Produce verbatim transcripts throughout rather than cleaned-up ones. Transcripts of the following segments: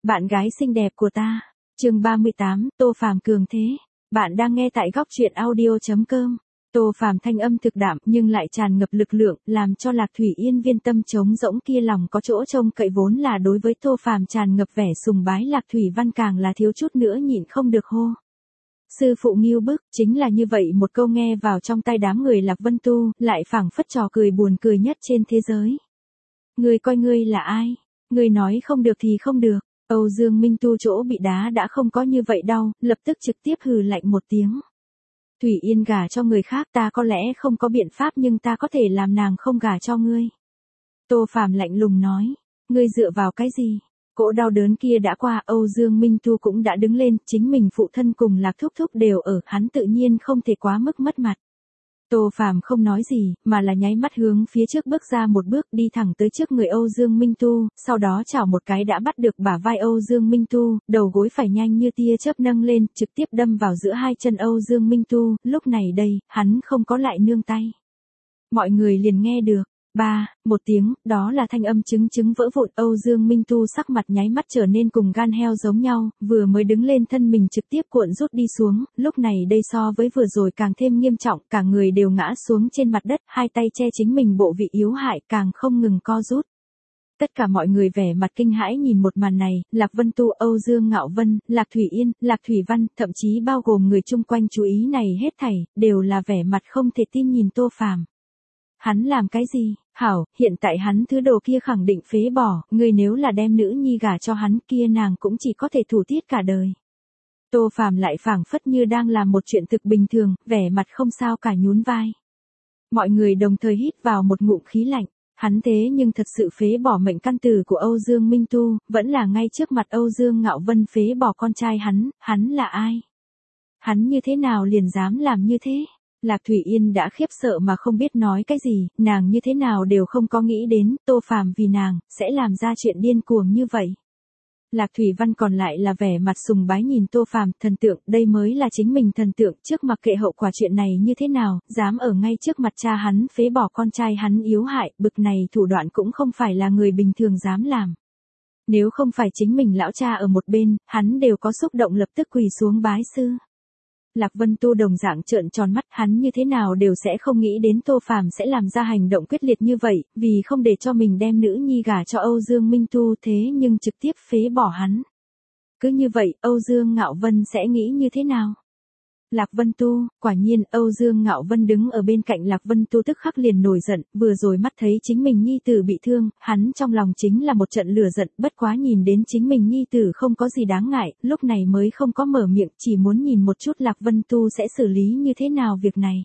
Bạn gái xinh đẹp của ta. Chương ba mươi tám, Tô Phàm cường thế. Bạn đang nghe tại góc truyện audio chấm com. Tô Phàm thanh âm thực đạm nhưng lại tràn ngập lực lượng, làm cho Lạc Thủy Yên viên tâm trống rỗng kia lòng có chỗ trông cậy vốn là đối với Tô Phàm tràn ngập vẻ sùng bái. Lạc Thủy Văn càng là thiếu chút nữa nhịn không được hô. Sư phụ nghiêu bức, chính là như vậy một câu nghe vào trong tai đám người Lạc Vân Tu, lại phảng phất trò cười buồn cười nhất trên thế giới. Ngươi coi ngươi là ai? Ngươi nói không được thì không được. Âu Dương Minh Tu chỗ bị đá đã không có như vậy đau, lập tức trực tiếp hừ lạnh một tiếng. Thủy Yên gả cho người khác ta có lẽ không có biện pháp nhưng ta có thể làm nàng không gả cho ngươi. Tô Phàm lạnh lùng nói, ngươi dựa vào cái gì? Cỗ đau đớn kia đã qua, Âu Dương Minh Tu cũng đã đứng lên, chính mình phụ thân cùng Lạc Thúc Thúc đều ở, hắn tự nhiên không thể quá mức mất mặt. Tô Phàm không nói gì, mà là nháy mắt hướng phía trước bước ra một bước đi thẳng tới trước người Âu Dương Minh Tu, sau đó chảo một cái đã bắt được bả vai Âu Dương Minh Tu, đầu gối phải nhanh như tia chớp nâng lên, trực tiếp đâm vào giữa hai chân Âu Dương Minh Tu, lúc này đây, hắn không có lại nương tay. Mọi người liền nghe được. Ba, một tiếng, đó là thanh âm chứng chứng vỡ vụn. Âu Dương Minh Tu sắc mặt nháy mắt trở nên cùng gan heo giống nhau, vừa mới đứng lên thân mình trực tiếp cuộn rút đi xuống, lúc này đây so với vừa rồi càng thêm nghiêm trọng, cả người đều ngã xuống trên mặt đất, hai tay che chính mình bộ vị yếu hại càng không ngừng co rút. Tất cả mọi người vẻ mặt kinh hãi nhìn một màn này, Lạc Vân Tu, Âu Dương Ngạo Vân, Lạc Thủy Yên, Lạc Thủy Văn, thậm chí bao gồm người chung quanh chú ý này hết thảy, đều là vẻ mặt không thể tin nhìn Tô Phàm. Hắn làm cái gì? Hảo, hiện tại hắn thứ đồ kia khẳng định phế bỏ, người nếu là đem nữ nhi gả cho hắn kia nàng cũng chỉ có thể thủ tiết cả đời. Tô Phàm lại phảng phất như đang làm một chuyện thực bình thường, vẻ mặt không sao cả nhún vai. Mọi người đồng thời hít vào một ngụm khí lạnh, hắn thế nhưng thật sự phế bỏ mệnh căn tử của Âu Dương Minh Tu, vẫn là ngay trước mặt Âu Dương Ngạo Vân phế bỏ con trai hắn, hắn là ai? Hắn như thế nào liền dám làm như thế? Lạc Thủy Yên đã khiếp sợ mà không biết nói cái gì, nàng như thế nào đều không có nghĩ đến, Tô Phàm vì nàng, sẽ làm ra chuyện điên cuồng như vậy. Lạc Thủy Văn còn lại là vẻ mặt sùng bái nhìn Tô Phàm, thần tượng, đây mới là chính mình thần tượng, trước mặc kệ hậu quả chuyện này như thế nào, dám ở ngay trước mặt cha hắn phế bỏ con trai hắn yếu hại, bực này thủ đoạn cũng không phải là người bình thường dám làm. Nếu không phải chính mình lão cha ở một bên, hắn đều có xúc động lập tức quỳ xuống bái sư. Lạc Vân Tu đồng dạng trợn tròn mắt, hắn như thế nào đều sẽ không nghĩ đến Tô Phàm sẽ làm ra hành động quyết liệt như vậy, vì không để cho mình đem nữ nhi gả cho Âu Dương Minh Tu thế nhưng trực tiếp phế bỏ hắn. Cứ như vậy, Âu Dương Ngạo Vân sẽ nghĩ như thế nào? Lạc Vân Tu, quả nhiên Âu Dương Ngạo Vân đứng ở bên cạnh Lạc Vân Tu tức khắc liền nổi giận, vừa rồi mắt thấy chính mình nhi tử bị thương, hắn trong lòng chính là một trận lửa giận, bất quá nhìn đến chính mình nhi tử không có gì đáng ngại, lúc này mới không có mở miệng, chỉ muốn nhìn một chút Lạc Vân Tu sẽ xử lý như thế nào việc này.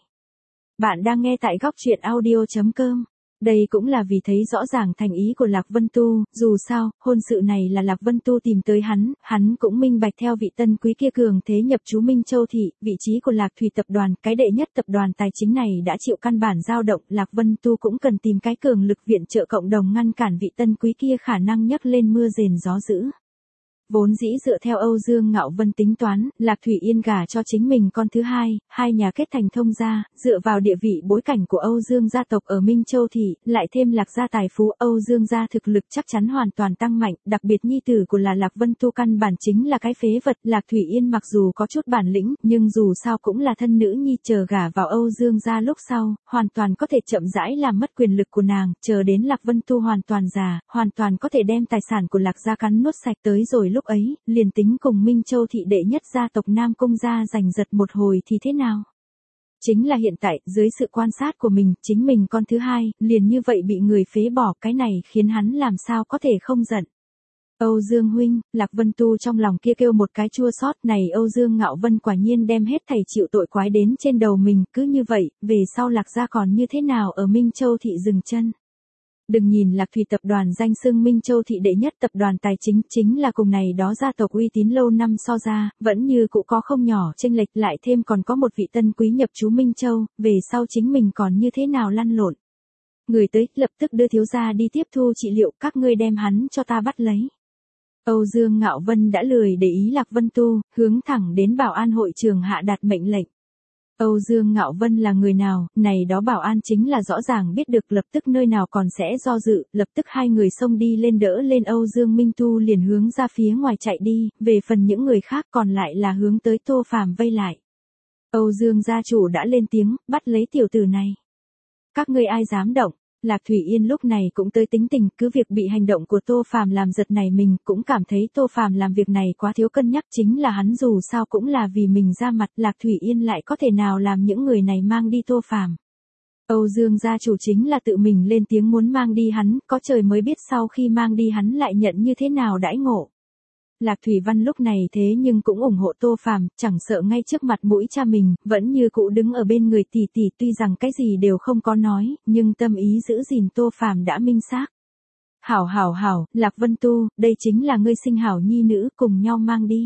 Bạn đang nghe tại góc truyện audio chấm com. Đây cũng là vì thấy rõ ràng thành ý của Lạc Vân Tu, dù sao, hôn sự này là Lạc Vân Tu tìm tới hắn, hắn cũng minh bạch theo vị tân quý kia cường thế nhập trú Minh Châu Thị, vị trí của Lạc Thủy tập đoàn, cái đệ nhất tập đoàn tài chính này đã chịu căn bản dao động, Lạc Vân Tu cũng cần tìm cái cường lực viện trợ cộng đồng ngăn cản vị tân quý kia khả năng nhấc lên mưa rền gió dữ. Vốn dĩ dựa theo Âu Dương Ngạo Vân tính toán, Lạc Thủy Yên gả cho chính mình con thứ hai, hai nhà kết thành thông gia, dựa vào địa vị bối cảnh của Âu Dương gia tộc ở Minh Châu Thị, lại thêm Lạc gia tài phú, Âu Dương gia thực lực chắc chắn hoàn toàn tăng mạnh, đặc biệt nhi tử của là Lạc Vân Tu căn bản chính là cái phế vật, Lạc Thủy Yên mặc dù có chút bản lĩnh, nhưng dù sao cũng là thân nữ nhi, chờ gả vào Âu Dương gia lúc sau, hoàn toàn có thể chậm rãi làm mất quyền lực của nàng, chờ đến Lạc Vân Tu hoàn toàn già, hoàn toàn có thể đem tài sản của Lạc gia cắn nuốt sạch tới rồi lúc ấy, liền tính cùng Minh Châu Thị đệ nhất gia tộc Nam Cung gia giành giật một hồi thì thế nào? Chính là hiện tại, dưới sự quan sát của mình, chính mình con thứ hai, liền như vậy bị người phế bỏ, cái này khiến hắn làm sao có thể không giận. Âu Dương huynh, Lạc Vân Tu trong lòng kia kêu một cái chua xót, này Âu Dương Ngạo Vân quả nhiên đem hết thảy chịu tội quái đến trên đầu mình, cứ như vậy, về sau Lạc gia còn như thế nào ở Minh Châu Thị dừng chân. Đừng nhìn Lạc Thủy tập đoàn danh xưng Minh Châu Thị đệ nhất tập đoàn tài chính, chính là cùng này đó gia tộc uy tín lâu năm so ra, vẫn như cũ có không nhỏ chênh lệch, lại thêm còn có một vị tân quý nhập trú Minh Châu, về sau chính mình còn như thế nào lăn lộn. Người tới, lập tức đưa thiếu gia đi tiếp thu trị liệu, các ngươi đem hắn cho ta bắt lấy. Âu Dương Ngạo Vân đã lười để ý Lạc Vân Tu, hướng thẳng đến Bảo An hội trường hạ đạt mệnh lệnh. Âu Dương Ngạo Vân là người nào, này đó bảo an chính là rõ ràng biết được, lập tức nơi nào còn sẽ do dự, lập tức hai người xông đi lên đỡ lên Âu Dương Minh Tu liền hướng ra phía ngoài chạy đi, về phần những người khác còn lại là hướng tới Tô Phàm vây lại. Âu Dương gia chủ đã lên tiếng, bắt lấy tiểu tử này. Các ngươi ai dám động? Lạc Thủy Yên lúc này cũng tới tính tình, cứ việc bị hành động của Tô Phàm làm giật này mình, cũng cảm thấy Tô Phàm làm việc này quá thiếu cân nhắc, chính là hắn dù sao cũng là vì mình ra mặt, Lạc Thủy Yên lại có thể nào làm những người này mang đi Tô Phàm. Âu Dương gia chủ chính là tự mình lên tiếng muốn mang đi hắn, có trời mới biết sau khi mang đi hắn lại nhận như thế nào đãi ngộ. Lạc Thủy Văn lúc này thế nhưng cũng ủng hộ Tô Phàm, chẳng sợ ngay trước mặt mũi cha mình, vẫn như cũ đứng ở bên người tỷ tỷ, tuy rằng cái gì đều không có nói, nhưng tâm ý giữ gìn Tô Phàm đã minh xác. Hảo hảo hảo, Lạc Vân Tu, đây chính là ngươi sinh hảo nhi nữ, cùng nhau mang đi.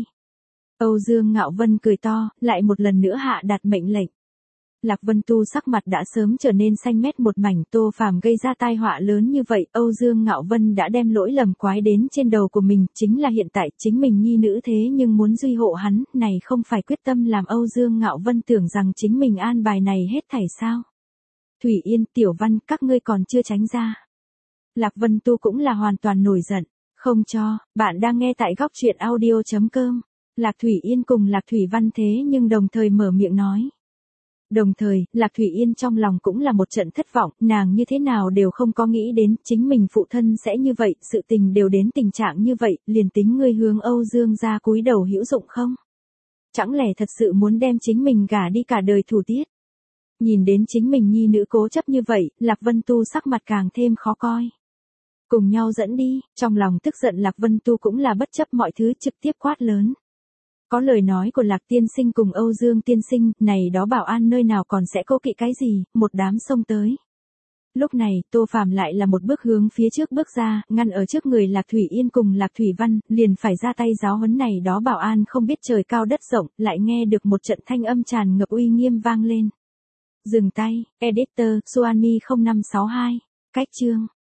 Âu Dương Ngạo Vân cười to, lại một lần nữa hạ đạt mệnh lệnh. Lạc Vân Tu sắc mặt đã sớm trở nên xanh mét một mảnh, Tô Phàm gây ra tai họa lớn như vậy, Âu Dương Ngạo Vân đã đem lỗi lầm quái đến trên đầu của mình, chính là hiện tại chính mình nhi nữ thế nhưng muốn duy hộ hắn, này không phải quyết tâm làm Âu Dương Ngạo Vân tưởng rằng chính mình an bài này hết thảy sao. Thủy Yên, Tiểu Văn, các ngươi còn chưa tránh ra. Lạc Vân Tu cũng là hoàn toàn nổi giận, không cho, bạn đang nghe tại góc truyện audio chấm com. Lạc Thủy Yên cùng Lạc Thủy Văn thế nhưng đồng thời mở miệng nói. Đồng thời, Lạc Thủy Yên trong lòng cũng là một trận thất vọng, nàng như thế nào đều không có nghĩ đến, chính mình phụ thân sẽ như vậy, sự tình đều đến tình trạng như vậy, liền tính ngươi hướng Âu Dương gia cúi đầu hữu dụng không? Chẳng lẽ thật sự muốn đem chính mình gả đi cả đời thủ tiết? Nhìn đến chính mình nhi nữ cố chấp như vậy, Lạc Vân Tu sắc mặt càng thêm khó coi. Cùng nhau dẫn đi, trong lòng tức giận Lạc Vân Tu cũng là bất chấp mọi thứ trực tiếp quát lớn. Có lời nói của Lạc tiên sinh cùng Âu Dương tiên sinh, này đó bảo an nơi nào còn sẽ cố kỵ cái gì, một đám xông tới. Lúc này, Tô Phàm lại là một bước hướng phía trước bước ra, ngăn ở trước người Lạc Thủy Yên cùng Lạc Thủy Văn, liền phải ra tay giáo huấn này đó bảo an không biết trời cao đất rộng, lại nghe được một trận thanh âm tràn ngập uy nghiêm vang lên. Dừng tay, editor, Suanmi không năm sáu hai, cách chương.